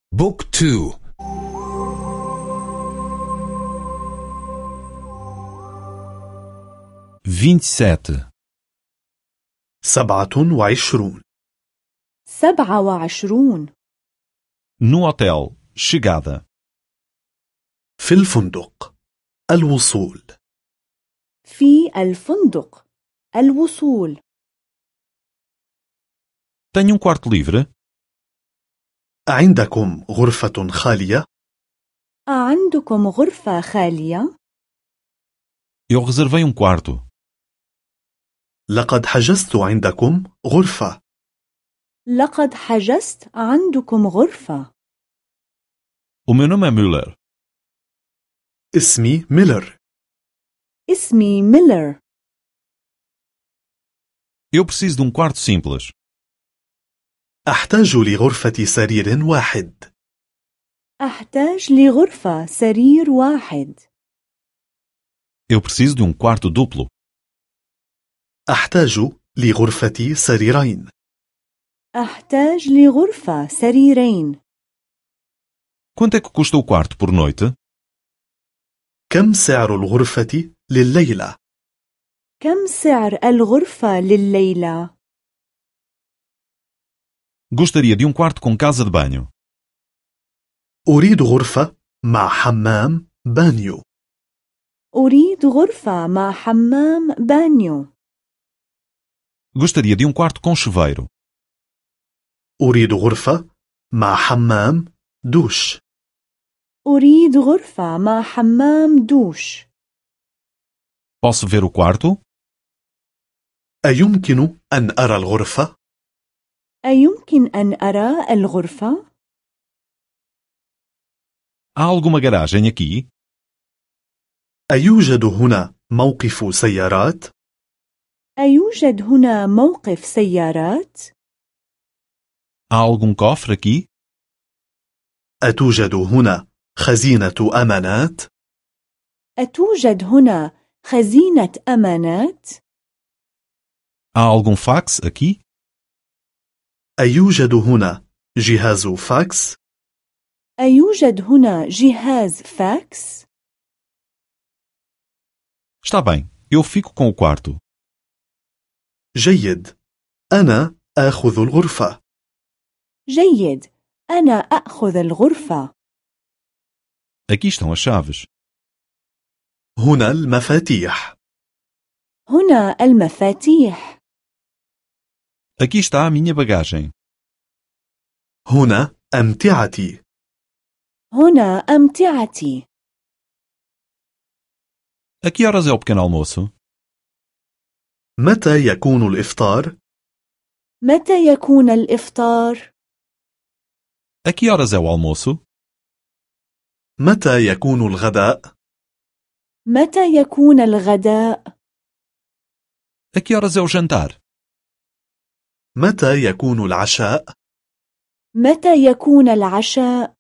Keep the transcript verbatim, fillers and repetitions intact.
بوك تو. vinte e sete. سبعة وعشرون. سبعة وعشرون. No hotel. Chegada. في الفندق. الوصول. في الفندق. الوصول. Tenho um quarto livre? عندكم غرفة خالية؟ أعندكم غرفة خالية؟ Eu reservei um quarto. لقد حجزت عندكم غرفة. لقد حجزت عندكم غرفة. O meu nome é Müller. اسمي ميلر. اسمي ميلر. Eu preciso de um quarto simples. أحتاج لغرفة سرير واحد. أحتاج لغرفة سرير واحد. Eu preciso de um quarto duplo. أحتاج لغرفة سريرين. أحتاج لغرفة سريرين. Quanto é que custa o quarto por noite? كم سعر الغرفة لليلة؟ كم سعر الغرفة لليلة؟ Gostaria de um quarto com casa de banho. أريد غرفة مع حمام بانيو. أريد غرفة مع حمام بانيو. Gostaria de um quarto com chuveiro. أريد غرفة مع حمام دوش. أريد غرفة مع حمام دوش. Posso ver o quarto? أيمكن أن أرى الغرفة؟ أيمكن أن أرى الغرفة؟ Há alguma garagem aqui? أيوجد هنا موقف سيارات؟ أيوجد هنا موقف سيارات؟ Há algum cofre aqui? أتوجد هنا خزينة أمانات؟ أتوجد هنا خزينة أمانات؟ Há algum fax aqui? أيوجد هنا جهاز فاكس؟ أيوجد هنا جهاز فاكس؟ Está bem, eu fico com o quarto. جيد، أنا آخذ الغرفة. جيد، أنا أخذ الغرفة. Aqui estão as chaves. هنا المفاتيح. هنا المفاتيح. Aqui está a minha bagagem. هنا أمتعتي. هنا أمتعتي. A que horas é o pequeno almoço? متى يكون الإفطار؟ متى يكون الإفطار؟ A que horas é o almoço? متى يكون الغداء؟ متى يكون الغداء؟ A que horas é o jantar? متى يكون العشاء؟ متى يكون العشاء؟